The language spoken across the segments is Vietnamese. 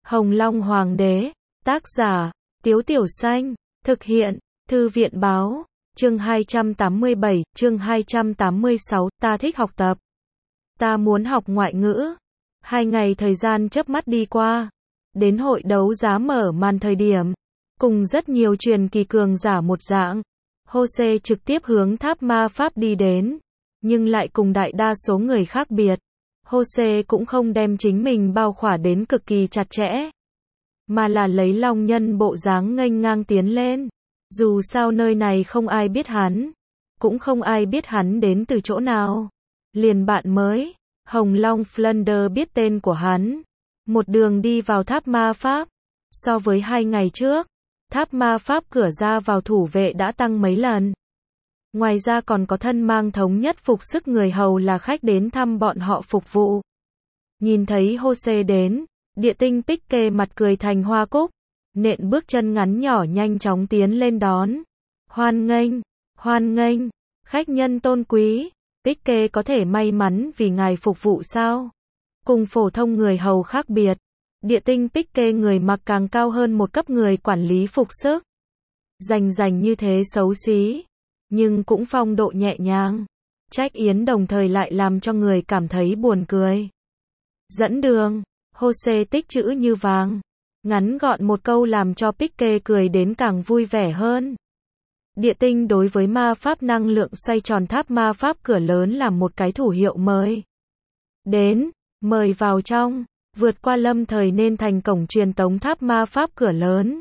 Hồng Long Hoàng đế, tác giả, Tiếu Tiểu Xanh, thực hiện, Thư viện Báo, chương 287, chương 286, ta thích học tập. Ta muốn học ngoại ngữ. 2 ngày thời gian chớp mắt đi qua. Đến hội đấu giá mở màn thời điểm. Cùng rất nhiều truyền kỳ cường giả một dạng. Jose trực tiếp hướng tháp ma pháp đi đến. Nhưng lại cùng đại đa số người khác biệt. Jose cũng không đem chính mình bao khỏa đến cực kỳ chặt chẽ. Mà là lấy long nhân bộ dáng nghênh ngang tiến lên. Dù sao nơi này không ai biết hắn. Cũng không ai biết hắn đến từ chỗ nào. Liền bạn mới, Hồng Long Flunder biết tên của hắn. Một đường đi vào tháp ma pháp. So với 2 ngày trước, tháp ma pháp cửa ra vào thủ vệ đã tăng mấy lần. Ngoài ra còn có thân mang thống nhất phục sức người hầu là khách đến thăm bọn họ phục vụ. Nhìn thấy Jose đến, địa tinh Picke mặt cười thành hoa cúc, nện bước chân ngắn nhỏ nhanh chóng tiến lên đón. Hoan nghênh, khách nhân tôn quý, Picke có thể may mắn vì ngài phục vụ sao? Cùng phổ thông người hầu khác biệt, địa tinh Picke người mặc càng cao hơn một cấp người quản lý phục sức. Rành như thế xấu xí, nhưng cũng phong độ nhẹ nhàng. Trách yến đồng thời lại làm cho người cảm thấy buồn cười. Dẫn đường, Jose tích chữ như vàng. Ngắn gọn một câu làm cho Picke cười đến càng vui vẻ hơn. Địa tinh đối với ma pháp năng lượng xoay tròn tháp ma pháp cửa lớn làm một cái thủ hiệu mời. Đến, mời vào trong, vượt qua lâm thời nên thành cổng truyền tống tháp ma pháp cửa lớn.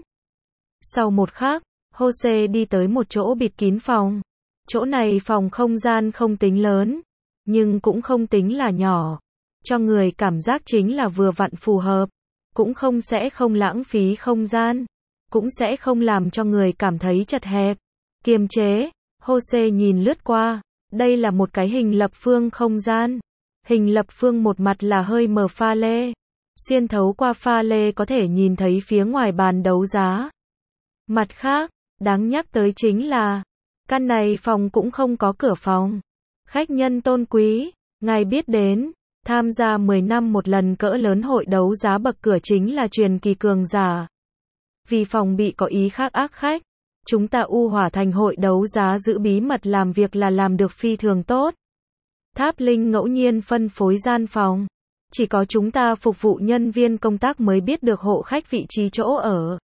Sau một khắc, Jose đi tới một chỗ bịt kín phòng. Chỗ này phòng không gian không tính lớn, nhưng cũng không tính là nhỏ. Cho người cảm giác chính là vừa vặn phù hợp. Cũng không lãng phí không gian. Cũng sẽ không làm cho người cảm thấy chật hẹp. Kiềm chế, Jose nhìn lướt qua. Đây là một cái hình lập phương không gian. Hình lập phương một mặt là hơi mờ pha lê. Xuyên thấu qua pha lê có thể nhìn thấy phía ngoài bàn đấu giá. Mặt khác, đáng nhắc tới chính là căn này phòng cũng không có cửa phòng. Khách nhân tôn quý, ngài biết đến, tham gia 10 năm một lần cỡ lớn hội đấu giá bậc cửa chính là truyền kỳ cường giả. Vì phòng bị có ý khác ác khách, chúng ta U Hỏa Thành hội đấu giá giữ bí mật làm việc là làm được phi thường tốt. Tháp Linh ngẫu nhiên phân phối gian phòng. Chỉ có chúng ta phục vụ nhân viên công tác mới biết được hộ khách vị trí chỗ ở.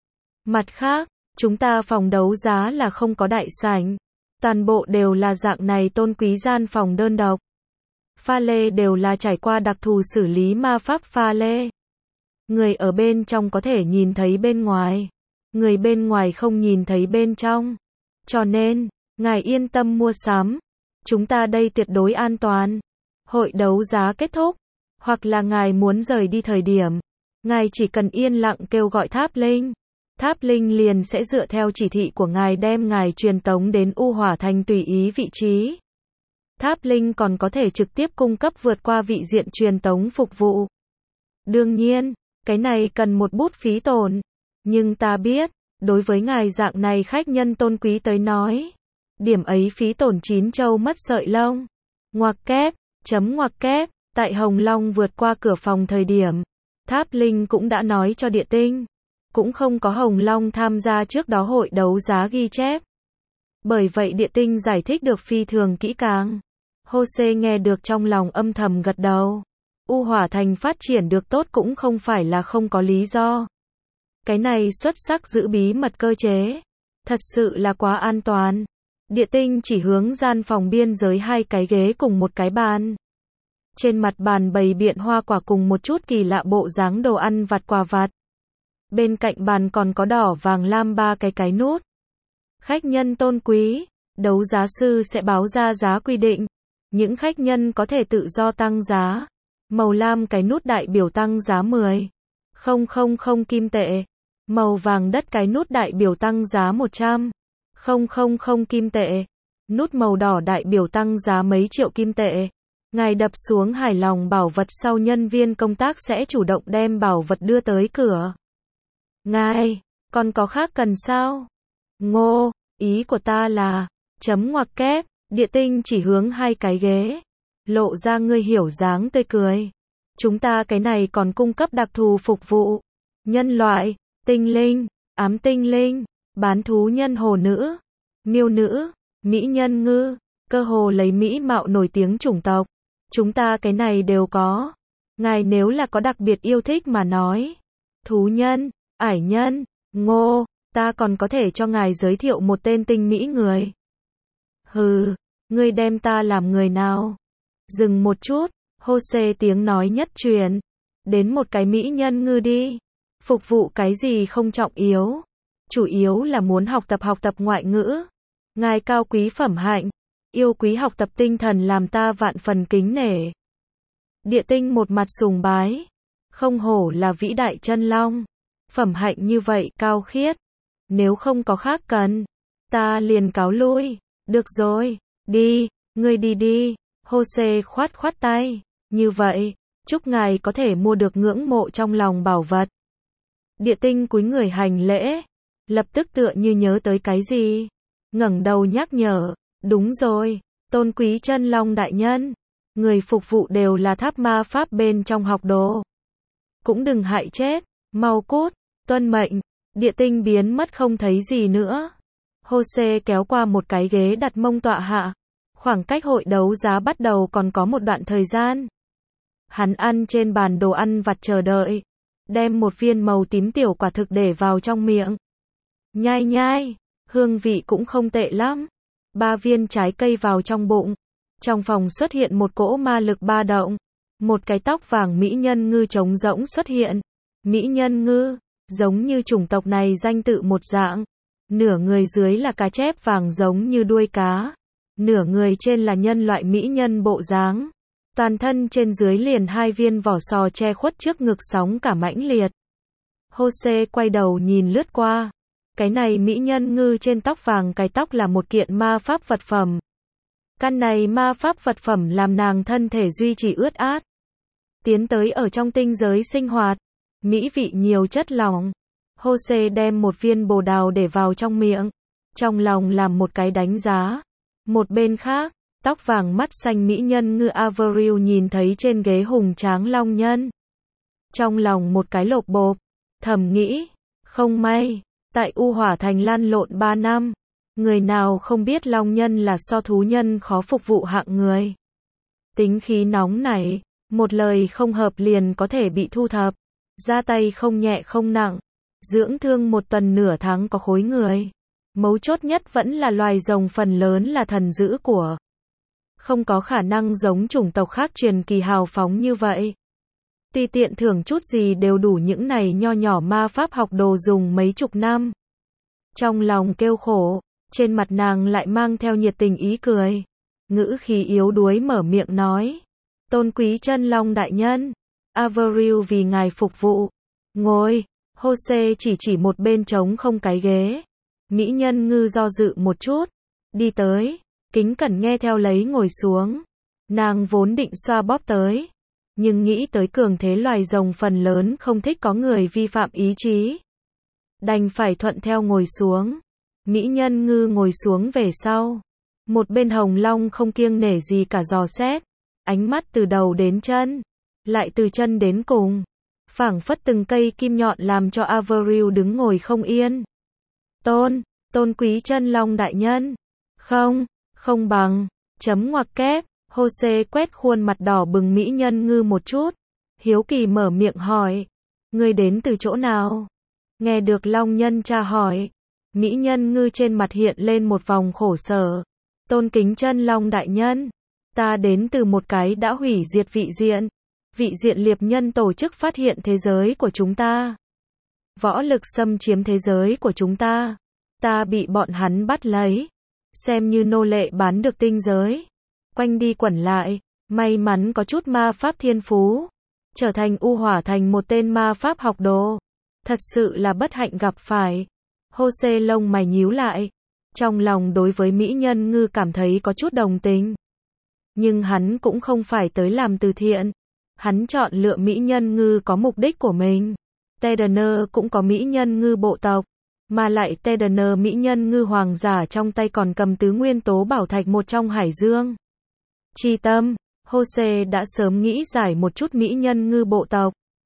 Mặt khác, chúng ta phòng đấu giá là không có đại sảnh. Toàn bộ đều là dạng này tôn quý gian phòng đơn độc. Pha lê đều là trải qua đặc thù xử lý ma pháp pha lê. Người ở bên trong có thể nhìn thấy bên ngoài. Người bên ngoài không nhìn thấy bên trong. Cho nên, ngài yên tâm mua sắm. Chúng ta đây tuyệt đối an toàn. Hội đấu giá kết thúc. Hoặc là ngài muốn rời đi thời điểm. Ngài chỉ cần yên lặng kêu gọi Tháp Linh. Tháp Linh liền sẽ dựa theo chỉ thị của ngài đem ngài truyền tống đến U Hỏa Thành tùy ý vị trí. Tháp Linh còn có thể trực tiếp cung cấp vượt qua vị diện truyền tống phục vụ. Đương nhiên, cái này cần một bút phí tổn. Nhưng ta biết, đối với ngài dạng này khách nhân tôn quý tới nói, điểm ấy phí tổn 9 châu mất sợi lông. Ngoặc kép, tại Hồng Long vượt qua cửa phòng thời điểm, Tháp Linh cũng đã nói cho địa tinh. Cũng không có Hồng Long tham gia trước đó hội đấu giá ghi chép. Bởi vậy địa tinh giải thích được phi thường kỹ càng. Jose nghe được trong lòng âm thầm gật đầu. U Hỏa Thành phát triển được tốt cũng không phải là không có lý do. Cái này xuất sắc giữ bí mật cơ chế. Thật sự là quá an toàn. Địa tinh chỉ hướng gian phòng biên giới 2 cái ghế cùng một cái bàn. Trên mặt bàn bày biện hoa quả cùng một chút kỳ lạ bộ dáng đồ ăn vặt quà vặt. Bên cạnh bàn còn có đỏ vàng lam 3 cái nút. Khách nhân tôn quý, đấu giá sư sẽ báo ra giá quy định. Những khách nhân có thể tự do tăng giá. Màu lam cái nút đại biểu tăng giá 10.000 kim tệ. Màu vàng đất cái nút đại biểu tăng giá 100.000 kim tệ. Nút màu đỏ đại biểu tăng giá mấy triệu kim tệ. Ngài đập xuống hài lòng bảo vật sau nhân viên công tác sẽ chủ động đem bảo vật đưa tới cửa. Ngài, còn có khác cần sao? Ngô, ý của ta là, ngoặc kép, địa tinh chỉ hướng 2 cái ghế. Lộ ra ngươi hiểu dáng tươi cười. Chúng ta cái này còn cung cấp đặc thù phục vụ. nhân loại, tinh linh, ám tinh linh, bán thú nhân hồ nữ, miêu nữ, mỹ nhân ngư, cơ hồ lấy mỹ mạo nổi tiếng chủng tộc. Chúng ta cái này đều có. Ngài nếu là có đặc biệt yêu thích mà nói. Thú nhân, ải nhân, ngô, ta còn có thể cho ngài giới thiệu một tên tinh mỹ người. Hừ, ngươi đem ta làm người nào? Dừng một chút, Jose tiếng nói nhất truyền. Đến một cái mỹ nhân ngư đi. Phục vụ cái gì không trọng yếu. Chủ yếu là muốn học tập ngoại ngữ. Ngài cao quý phẩm hạnh, yêu quý học tập tinh thần làm ta vạn phần kính nể. Địa tinh một mặt sùng bái. Không hổ là vĩ đại chân long. Phẩm hạnh như vậy cao khiết. Nếu không có khác cần, ta liền cáo lui. Được rồi, đi, ngươi đi đi. Jose khoát khoát tay. Như vậy, chúc ngài có thể mua được ngưỡng mộ trong lòng bảo vật. Địa tinh cúi người hành lễ. Lập tức tựa như nhớ tới cái gì. Ngẩng đầu nhắc nhở. Đúng rồi, tôn quý chân long đại nhân. Người phục vụ đều là tháp ma pháp bên trong học đồ. Cũng đừng hại chết, mau cút, tuân mệnh. Địa tinh biến mất không thấy gì nữa. Jose kéo qua một cái ghế đặt mông tọa hạ. Khoảng cách hội đấu giá bắt đầu còn có một đoạn thời gian. Hắn ăn trên bàn đồ ăn vặt chờ đợi. Đem một viên màu tím tiểu quả thực để vào trong miệng. Nhai nhai, hương vị cũng không tệ lắm. 3 viên trái cây vào trong bụng. Trong phòng xuất hiện một cỗ ma lực ba động. Một cái tóc vàng mỹ nhân ngư trống rỗng xuất hiện. Mỹ nhân ngư, giống như chủng tộc này danh tự một dạng. Nửa người dưới là cá chép vàng giống như đuôi cá. Nửa người trên là nhân loại mỹ nhân bộ dáng. Toàn thân trên dưới liền 2 viên vỏ sò che khuất trước ngực sóng cả mãnh liệt. Jose quay đầu nhìn lướt qua. Cái này mỹ nhân ngư trên tóc vàng cái tóc là một kiện ma pháp vật phẩm. Căn này ma pháp vật phẩm làm nàng thân thể duy trì ướt át. Tiến tới ở trong tinh giới sinh hoạt. Mỹ vị nhiều chất lỏng. Jose đem một viên bồ đào để vào trong miệng. Trong lòng làm một cái đánh giá. Một bên khác, tóc vàng mắt xanh mỹ nhân ngư Avril nhìn thấy trên ghế hùng tráng long nhân. Trong lòng một cái lột bộp. Thầm nghĩ, không may. Tại U Hỏa Thành lăn lộn 3 năm. Người nào không biết long nhân là so thú nhân khó phục vụ hạng người. Tính khí nóng nảy, một lời không hợp liền có thể bị thu thập. Ra tay không nhẹ không nặng. Dưỡng thương một tuần nửa tháng có khối người. Mấu chốt nhất vẫn là loài rồng phần lớn là thần dữ của. Không có khả năng giống chủng tộc khác truyền kỳ hào phóng như vậy. Tùy tiện thưởng chút gì đều đủ những này nho nhỏ ma pháp học đồ dùng mấy chục năm. Trong lòng kêu khổ, trên mặt nàng lại mang theo nhiệt tình ý cười. Ngữ khí yếu đuối mở miệng nói. Tôn quý chân long đại nhân. Avril vì ngài phục vụ. Ngồi, Jose chỉ một bên trống không cái ghế. Mỹ nhân ngư do dự một chút. Đi tới, kính cẩn nghe theo lấy ngồi xuống. Nàng vốn định xoa bóp tới. Nhưng nghĩ tới cường thế loài rồng phần lớn không thích có người vi phạm ý chí. Đành phải thuận theo ngồi xuống. Mỹ nhân ngư ngồi xuống về sau. Một bên hồng long không kiêng nể gì cả dò xét. Ánh mắt từ đầu đến chân. Lại từ chân đến cùng. Phảng phất từng cây kim nhọn làm cho Avril đứng ngồi không yên. Tôn quý chân long đại nhân. Không bằng. Chấm ngoặc kép. Jose quét khuôn mặt đỏ bừng mỹ nhân ngư một chút. Hiếu kỳ mở miệng hỏi. Ngươi đến từ chỗ nào? Nghe được long nhân tra hỏi. Mỹ nhân ngư trên mặt hiện lên một vòng khổ sở. Tôn kính chân long đại nhân. Ta đến từ một cái đã hủy diệt vị diện. Vị diện liệp nhân tổ chức phát hiện thế giới của chúng ta. Võ lực xâm chiếm thế giới của chúng ta. Ta bị bọn hắn bắt lấy. Xem như nô lệ bán được tinh giới. Quanh đi quẩn lại. May mắn có chút ma pháp thiên phú. Trở thành U Hỏa Thành một tên ma pháp học đồ. Thật sự là bất hạnh gặp phải. Jose lông mày nhíu lại. Trong lòng đối với mỹ nhân ngư cảm thấy có chút đồng tình. Nhưng hắn cũng không phải tới làm từ thiện. Hắn chọn lựa mỹ nhân ngư có mục đích của mình. Tedener cũng có mỹ nhân ngư bộ tộc. Mà lại Tedener mỹ nhân ngư hoàng giả trong tay còn cầm tứ nguyên tố bảo thạch một trong hải dương. Chi tâm, Jose đã sớm nghĩ giải một chút mỹ nhân ngư bộ tộc.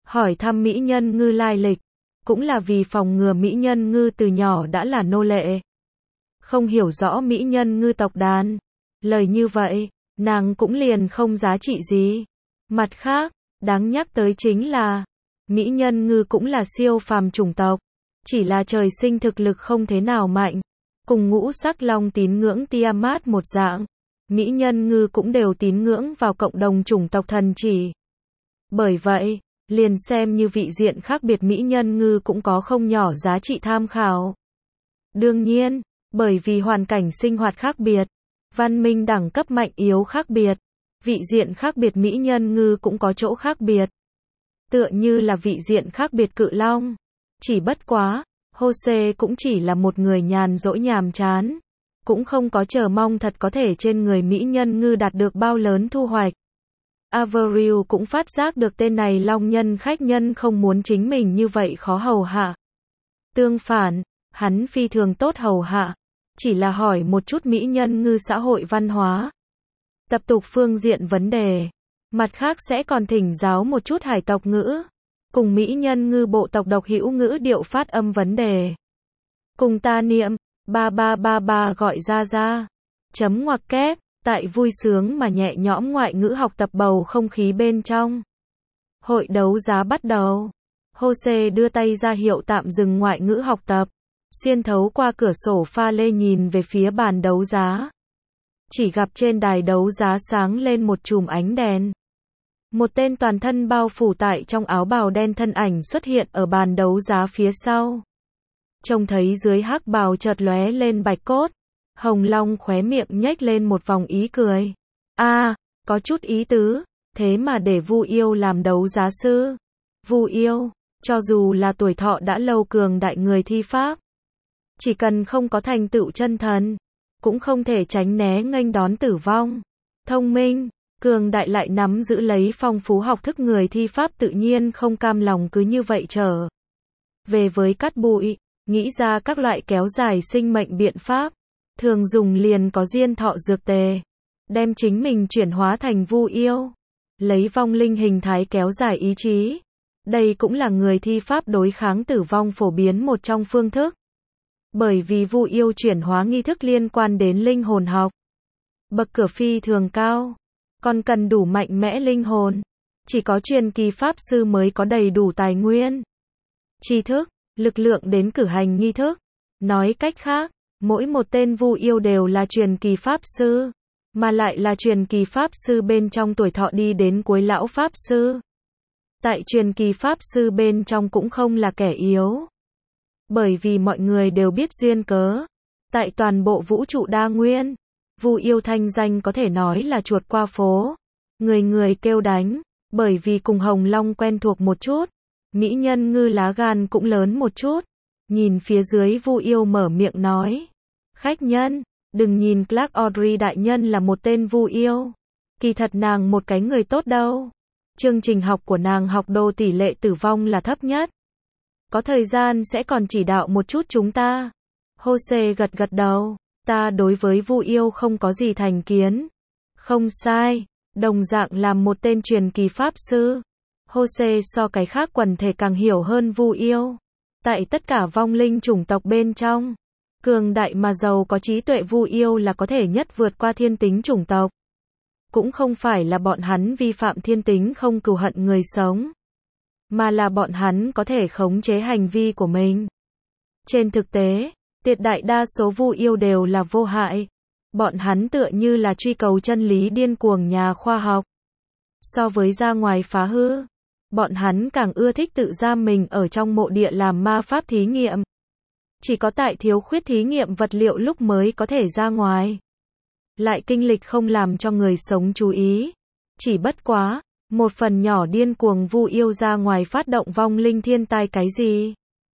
hỏi thăm Mỹ Nhân Ngư lai lịch, cũng là vì phòng ngừa Mỹ Nhân Ngư từ nhỏ đã là nô lệ. Không hiểu rõ Mỹ Nhân Ngư tộc đàn. Lời như vậy, nàng cũng liền không giá trị gì. Mặt khác, đáng nhắc tới chính là, Mỹ Nhân Ngư cũng là siêu phàm chủng tộc, chỉ là trời sinh thực lực không thế nào mạnh. Cùng ngũ sắc long tín ngưỡng Tiamat một dạng, Mỹ Nhân Ngư cũng đều tín ngưỡng vào cộng đồng chủng tộc thần chỉ. Bởi vậy, liền xem như vị diện khác biệt Mỹ Nhân Ngư cũng có không nhỏ giá trị tham khảo. Đương nhiên, bởi vì hoàn cảnh sinh hoạt khác biệt, văn minh đẳng cấp mạnh yếu khác biệt, vị diện khác biệt Mỹ Nhân Ngư cũng có chỗ khác biệt. Tựa như là vị diện khác biệt Cự Long. Chỉ bất quá, Jose cũng chỉ là một người nhàn rỗi nhàm chán, cũng không có chờ mong thật có thể trên người Mỹ Nhân Ngư đạt được bao lớn thu hoạch. Avril cũng phát giác được tên này long nhân khách nhân không muốn chính mình như vậy khó hầu hạ. Tương phản, hắn phi thường tốt hầu hạ, chỉ là hỏi một chút Mỹ Nhân Ngư xã hội văn hóa, tập tục phương diện vấn đề. Mặt khác sẽ còn thỉnh giáo một chút hải tộc ngữ, cùng Mỹ Nhân Ngư bộ tộc độc hữu ngữ điệu phát âm vấn đề. Cùng ta niệm, 3333 gọi ra. Chấm ngoặc kép, tại vui sướng mà nhẹ nhõm ngoại ngữ học tập bầu không khí bên trong. Hội đấu giá bắt đầu. Jose đưa tay ra hiệu tạm dừng ngoại ngữ học tập, xuyên thấu qua cửa sổ pha lê nhìn về phía bàn đấu giá. Chỉ gặp trên đài đấu giá sáng lên một chùm ánh đèn. Một tên toàn thân bao phủ tại trong áo bào đen thân ảnh xuất hiện ở bàn đấu giá phía sau. Trông thấy dưới hắc bào chợt lóe lên bạch cốt, Hồng Long khóe miệng nhếch lên một vòng ý cười. Có chút ý tứ, thế mà để Vu Yêu làm đấu giá sư. Vu Yêu, cho dù là tuổi thọ đã lâu cường đại người thi pháp, chỉ cần không có thành tựu chân thần, cũng không thể tránh né nghênh đón tử vong. Thông minh, cường đại lại nắm giữ lấy phong phú học thức người thi pháp tự nhiên không cam lòng cứ như vậy trở về với cát bụi, nghĩ ra các loại kéo dài sinh mệnh biện pháp. Thường dùng liền có diên thọ dược tề, đem chính mình chuyển hóa thành Vu Yêu, lấy vong linh hình thái kéo dài ý chí. Đây cũng là người thi pháp đối kháng tử vong phổ biến một trong phương thức. Bởi vì Vu Yêu chuyển hóa nghi thức liên quan đến linh hồn học, bậc cửa phi thường cao, còn cần đủ mạnh mẽ linh hồn. Chỉ có truyền kỳ pháp sư mới có đầy đủ tài nguyên, tri thức, lực lượng đến cử hành nghi thức. Nói cách khác, mỗi một tên Vu Yêu đều là truyền kỳ pháp sư, mà lại là truyền kỳ pháp sư bên trong tuổi thọ đi đến cuối lão pháp sư. Tại truyền kỳ pháp sư bên trong cũng không là kẻ yếu. Bởi vì mọi người đều biết duyên cớ, tại toàn bộ vũ trụ đa nguyên, Vu Yêu thanh danh có thể nói là chuột qua phố, người người kêu đánh. Bởi vì cùng Hồng Long quen thuộc một chút, Mỹ Nhân Ngư lá gan cũng lớn một chút. Nhìn phía dưới Vu Yêu mở miệng nói, khách nhân, đừng nhìn Clark Audrey đại nhân là một tên Vu Yêu, kỳ thật nàng một cái người tốt đâu. Chương trình học của nàng học đồ tỷ lệ tử vong là thấp nhất. Có thời gian sẽ còn chỉ đạo một chút chúng ta. Jose gật gật đầu, ta đối với Vu Yêu không có gì thành kiến. Không sai, đồng dạng làm một tên truyền kỳ pháp sư, Jose so cái khác quần thể càng hiểu hơn Vu Yêu. Tại tất cả vong linh chủng tộc bên trong, cường đại mà giàu có trí tuệ Vu Yêu là có thể nhất vượt qua thiên tính chủng tộc. Cũng không phải là bọn hắn vi phạm thiên tính không cừu hận người sống, mà là bọn hắn có thể khống chế hành vi của mình. Trên thực tế, tuyệt đại đa số Vu Yêu đều là vô hại. Bọn hắn tựa như là truy cầu chân lý điên cuồng nhà khoa học. So với ra ngoài phá hư, bọn hắn càng ưa thích tự giam mình ở trong mộ địa làm ma pháp thí nghiệm. Chỉ có tại thiếu khuyết thí nghiệm vật liệu lúc mới có thể ra ngoài. Lại kinh lịch không làm cho người sống chú ý. Chỉ bất quá, một phần nhỏ điên cuồng Vu Yêu ra ngoài phát động vong linh thiên tai cái gì.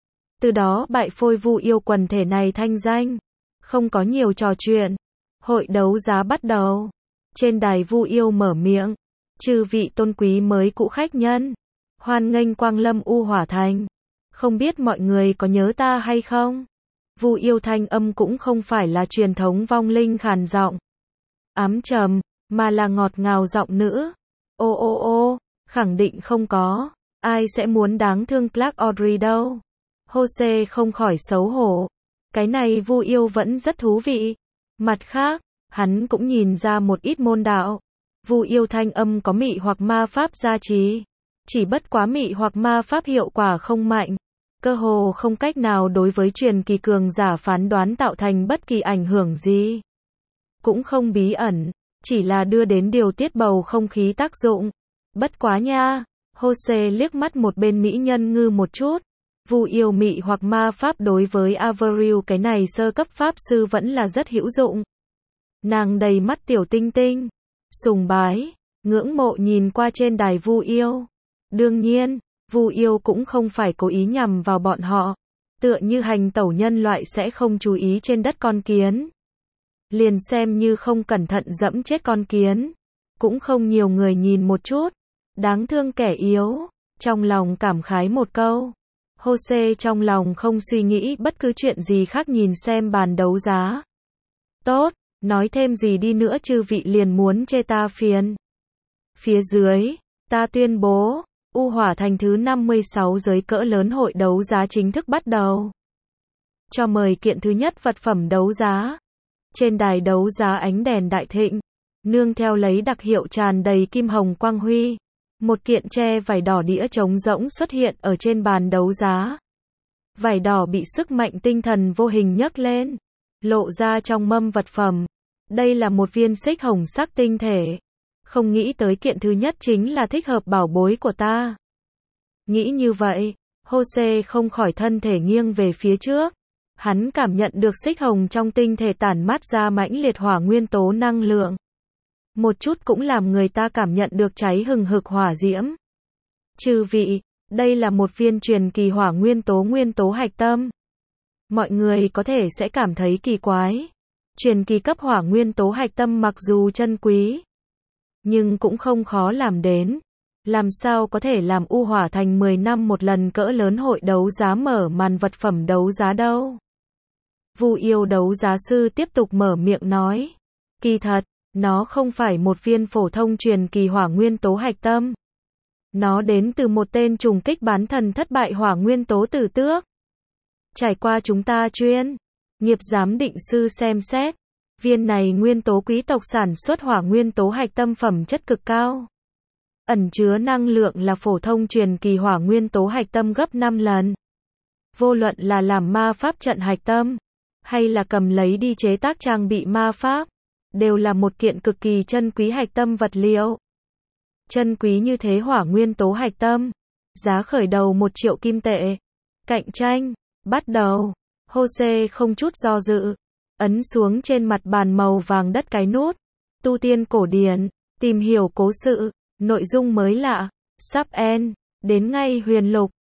Từ đó bại phôi Vu Yêu quần thể này thanh danh. Không có nhiều trò chuyện. Hội đấu giá bắt đầu. Trên đài Vu Yêu mở miệng. Chư vị tôn quý mới cũ khách nhân, hoan nghênh quang lâm U Hỏa Thành. Không biết mọi người có nhớ ta hay không? Vu Yêu thanh âm cũng không phải là truyền thống vong linh khàn giọng, ám trầm, mà là ngọt ngào giọng nữ. Ô, khẳng định không có. Ai sẽ muốn đáng thương Clark Audrey đâu. Jose không khỏi xấu hổ. Cái này Vu Yêu vẫn rất thú vị. Mặt khác, hắn cũng nhìn ra một ít môn đạo. Vu Yêu thanh âm có mị hoặc ma pháp gia trì. Chỉ bất quá mị hoặc ma pháp hiệu quả không mạnh. Cơ hồ không cách nào đối với truyền kỳ cường giả phán đoán tạo thành bất kỳ ảnh hưởng gì. Cũng không bí ẩn, chỉ là đưa đến điều tiết bầu không khí tác dụng. Bất quá nha, Jose liếc mắt một bên mỹ nhân ngư một chút. Vu Yêu mị hoặc ma pháp đối với Avril cái này sơ cấp pháp sư vẫn là rất hữu dụng. Nàng đầy mắt tiểu tinh tinh, sùng bái, ngưỡng mộ nhìn qua trên đài Vu Yêu. Đương nhiên, Vu Yêu cũng không phải cố ý nhằm vào bọn họ, tựa như hành tẩu nhân loại sẽ không chú ý trên đất con kiến. Liền xem như không cẩn thận dẫm chết con kiến, cũng không nhiều người nhìn một chút. Đáng thương kẻ yếu, trong lòng cảm khái một câu. Jose trong lòng không suy nghĩ bất cứ chuyện gì khác nhìn xem bàn đấu giá. Tốt, nói thêm gì đi nữa chư vị liền muốn chê ta phiền. Phía dưới, ta tuyên bố, U Hỏa Thành thứ 56 giới cỡ lớn hội đấu giá chính thức bắt đầu. Cho mời kiện thứ nhất vật phẩm đấu giá. Trên đài đấu giá ánh đèn đại thịnh, nương theo lấy đặc hiệu tràn đầy kim hồng quang huy. Một kiện tre vải đỏ đĩa trống rỗng xuất hiện ở trên bàn đấu giá. Vải đỏ bị sức mạnh tinh thần vô hình nhấc lên, lộ ra trong mâm vật phẩm. Đây là một viên xích hồng sắc tinh thể. Không nghĩ tới kiện thứ nhất chính là thích hợp bảo bối của ta. Nghĩ như vậy, Jose không khỏi thân thể nghiêng về phía trước. Hắn cảm nhận được xích hồng trong tinh thể tản mát ra mãnh liệt hỏa nguyên tố năng lượng. Một chút cũng làm người ta cảm nhận được cháy hừng hực hỏa diễm. Chư vị, đây là một viên truyền kỳ hỏa nguyên tố hạch tâm. Mọi người có thể sẽ cảm thấy kỳ quái. Truyền kỳ cấp hỏa nguyên tố hạch tâm mặc dù chân quý, nhưng cũng không khó làm đến. Làm sao có thể làm U Hỏa Thành 10 năm một lần cỡ lớn hội đấu giá mở màn vật phẩm đấu giá đâu. Vu Yêu đấu giá sư tiếp tục mở miệng nói. Kỳ thật, nó không phải một viên phổ thông truyền kỳ hỏa nguyên tố hạch tâm. Nó đến từ một tên trùng kích bán thần thất bại hỏa nguyên tố tử tước. Trải qua chúng ta chuyên nghiệp giám định sư xem xét, viên này nguyên tố quý tộc sản xuất hỏa nguyên tố hạch tâm phẩm chất cực cao. Ẩn chứa năng lượng là phổ thông truyền kỳ hỏa nguyên tố hạch tâm gấp 5 lần. Vô luận là làm ma pháp trận hạch tâm, hay là cầm lấy đi chế tác trang bị ma pháp, đều là một kiện cực kỳ chân quý hạch tâm vật liệu. Chân quý như thế hỏa nguyên tố hạch tâm, giá khởi đầu 1 triệu kim tệ. Cạnh tranh, bắt đầu. Jose không chút do dự, ấn xuống trên mặt bàn màu vàng đất cái nút. Tu tiên cổ điển, tìm hiểu cố sự, nội dung mới lạ, sắp end, đến ngay huyền lục.